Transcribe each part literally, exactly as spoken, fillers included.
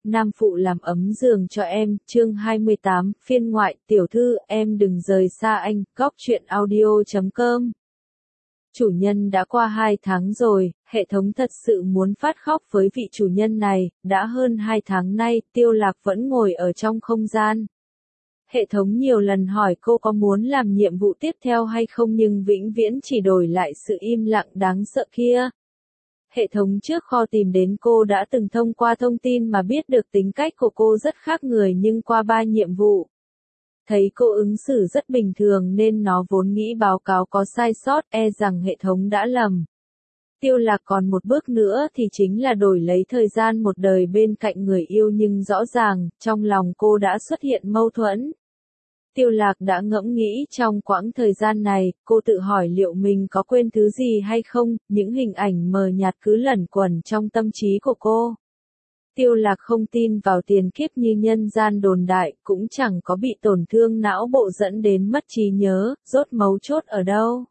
Nam phụ làm ấm giường cho em, chương hai mươi tám, phiên ngoại, tiểu thư, em đừng rời xa anh, góc truyện audio chấm com. Chủ nhân đã qua hai tháng rồi, hệ thống thật sự muốn phát khóc với vị chủ nhân này, đã hơn hai tháng nay, Tiêu Lạc vẫn ngồi ở trong không gian. Hệ thống nhiều lần hỏi cô có muốn làm nhiệm vụ tiếp theo hay không nhưng vĩnh viễn chỉ đổi lại sự im lặng đáng sợ kia. Hệ thống trước kho tìm đến cô đã từng thông qua thông tin mà biết được tính cách của cô rất khác người nhưng qua ba nhiệm vụ. Thấy cô ứng xử rất bình thường nên nó vốn nghĩ báo cáo có sai sót, e rằng hệ thống đã lầm. Tiêu Lạc còn một bước nữa thì chính là đổi lấy thời gian một đời bên cạnh người yêu nhưng rõ ràng, trong lòng cô đã xuất hiện mâu thuẫn. Tiêu Lạc đã ngẫm nghĩ trong quãng thời gian này, cô tự hỏi liệu mình có quên thứ gì hay không, những hình ảnh mờ nhạt cứ lẩn quẩn trong tâm trí của cô. Tiêu Lạc không tin vào tiền kiếp như nhân gian đồn đại, cũng chẳng có bị tổn thương não bộ dẫn đến mất trí nhớ, rốt mấu chốt ở đâu.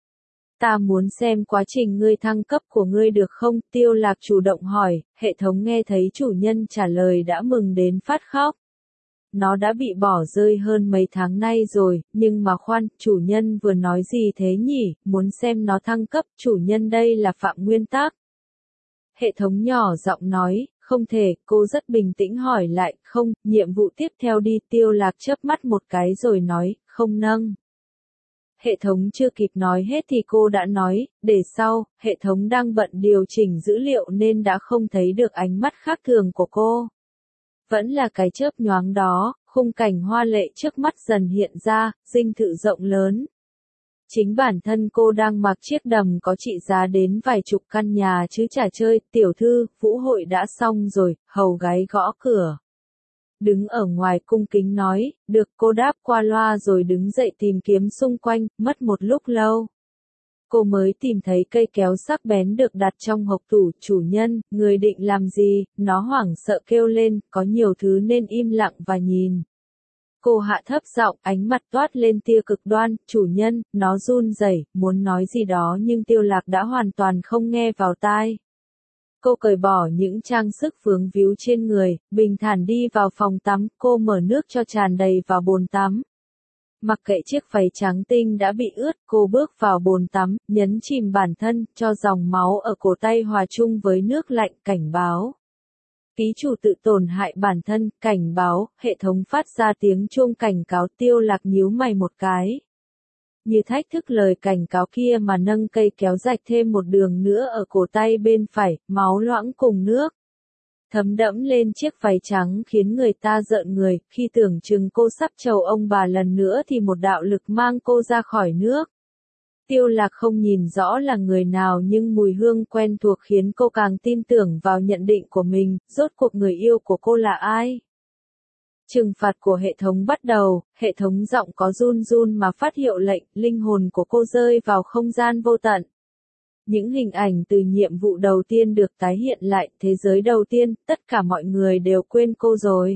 Ta muốn xem quá trình ngươi thăng cấp của ngươi được không? Tiêu Lạc chủ động hỏi, hệ thống nghe thấy chủ nhân trả lời đã mừng đến phát khóc. Nó đã bị bỏ rơi hơn mấy tháng nay rồi, nhưng mà khoan, chủ nhân vừa nói gì thế nhỉ, muốn xem nó thăng cấp, chủ nhân đây là phạm nguyên tắc. Hệ thống nhỏ giọng nói, không thể, cô rất bình tĩnh hỏi lại, không, nhiệm vụ tiếp theo đi. Tiêu Lạc chớp mắt một cái rồi nói, không nâng. Hệ thống chưa kịp nói hết thì cô đã nói, để sau, hệ thống đang bận điều chỉnh dữ liệu nên đã không thấy được ánh mắt khác thường của cô. Vẫn là cái chớp nhoáng đó, khung cảnh hoa lệ trước mắt dần hiện ra, dinh thự rộng lớn. Chính bản thân cô đang mặc chiếc đầm có trị giá đến vài chục căn nhà chứ chả chơi, tiểu thư, vũ hội đã xong rồi, hầu gái gõ cửa. Đứng ở ngoài cung kính nói, được, cô đáp qua loa rồi đứng dậy tìm kiếm xung quanh, mất một lúc lâu. Cô mới tìm thấy cây kéo sắc bén được đặt trong hộc tủ. Chủ nhân, người định làm gì? Nó hoảng sợ kêu lên, có nhiều thứ nên im lặng và nhìn. Cô hạ thấp giọng, ánh mặt toát lên tia cực đoan, chủ nhân, nó run rẩy, muốn nói gì đó nhưng Tiêu Lạc đã hoàn toàn không nghe vào tai. Cô cởi bỏ những trang sức vướng víu trên người, bình thản đi vào phòng tắm, cô mở nước cho tràn đầy vào bồn tắm. Mặc kệ chiếc váy trắng tinh đã bị ướt, cô bước vào bồn tắm, nhấn chìm bản thân, cho dòng máu ở cổ tay hòa chung với nước lạnh, cảnh báo. Ký chủ tự tổn hại bản thân, cảnh báo, hệ thống phát ra tiếng chuông cảnh cáo. Tiêu Lạc nhíu mày một cái. Như thách thức lời cảnh cáo kia mà nâng cây kéo rạch thêm một đường nữa ở cổ tay bên phải, máu loãng cùng nước thấm đẫm lên chiếc váy trắng khiến người ta rợn người, khi tưởng chừng cô sắp chầu ông bà lần nữa thì một đạo lực mang cô ra khỏi nước. Tiêu Lạc không nhìn rõ là người nào nhưng mùi hương quen thuộc khiến cô càng tin tưởng vào nhận định của mình, rốt cuộc người yêu của cô là ai? Trừng phạt của hệ thống bắt đầu, hệ thống giọng có run run mà phát hiệu lệnh, linh hồn của cô rơi vào không gian vô tận. Những hình ảnh từ nhiệm vụ đầu tiên được tái hiện lại, thế giới đầu tiên, tất cả mọi người đều quên cô rồi.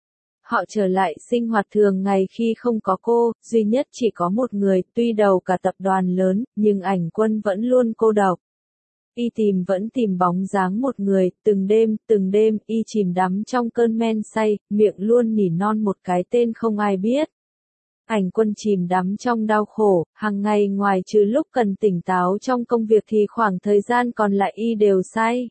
Họ trở lại sinh hoạt thường ngày khi không có cô, duy nhất chỉ có một người, tuy đầu cả tập đoàn lớn, nhưng ảnh quân vẫn luôn cô độc. Y tìm vẫn tìm bóng dáng một người, từng đêm, từng đêm, y chìm đắm trong cơn men say, miệng luôn nỉ non một cái tên không ai biết. Ảnh quân chìm đắm trong đau khổ, hàng ngày ngoài trừ lúc cần tỉnh táo trong công việc thì khoảng thời gian còn lại y đều say.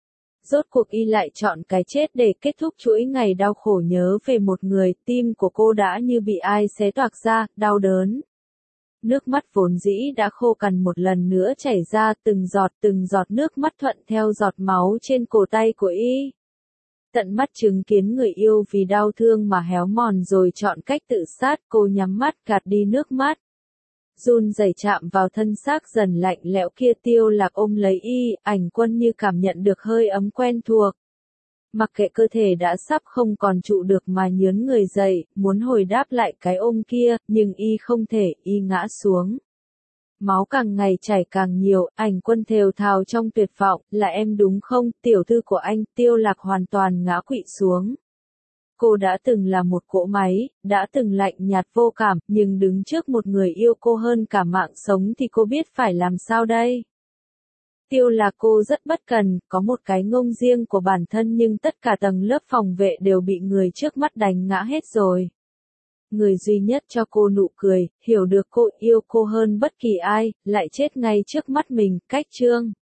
Rốt cuộc y lại chọn cái chết để kết thúc chuỗi ngày đau khổ nhớ về một người, tim của cô đã như bị ai xé toạc ra, đau đớn. Nước mắt vốn dĩ đã khô cằn một lần nữa chảy ra, từng giọt từng giọt nước mắt thuận theo giọt máu trên cổ tay của y. Tận mắt chứng kiến người yêu vì đau thương mà héo mòn rồi chọn cách tự sát, cô nhắm mắt gạt đi nước mắt. Run rẩy chạm vào thân xác dần lạnh lẽo kia. Tiêu Lạc ôm lấy y, ảnh quân như cảm nhận được hơi ấm quen thuộc. Mặc kệ cơ thể đã sắp không còn trụ được mà nhớn người dậy, muốn hồi đáp lại cái ôm kia, nhưng y không thể, y ngã xuống. Máu càng ngày chảy càng nhiều, ảnh quân thều thào trong tuyệt vọng, là em đúng không, tiểu thư của anh? Tiêu Lạc hoàn toàn ngã quỵ xuống. Cô đã từng là một cỗ máy, đã từng lạnh nhạt vô cảm, nhưng đứng trước một người yêu cô hơn cả mạng sống thì cô biết phải làm sao đây? Tiêu là cô rất bất cần, có một cái ngông riêng của bản thân nhưng tất cả tầng lớp phòng vệ đều bị người trước mắt đánh ngã hết rồi. Người duy nhất cho cô nụ cười, hiểu được cô yêu cô hơn bất kỳ ai, lại chết ngay trước mắt mình, cách Trương.